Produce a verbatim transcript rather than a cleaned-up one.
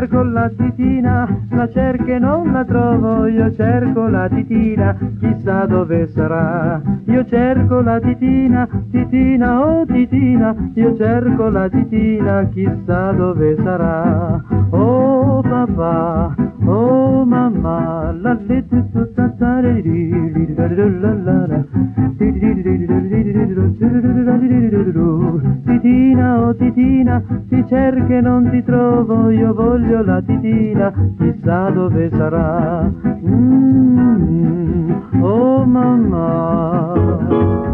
cerco la titina, la cerco e non la trovo, io cerco la titina, chissà dove sarà. Io cerco la titina, titina, oh titina, io cerco la titina, chissà dove sarà. Oh papà, oh mamma, la lette tutta titina, oh titina, ti cerco e non ti trovo, io voglio la titina, chissà dove sarà. Mm, oh mamma.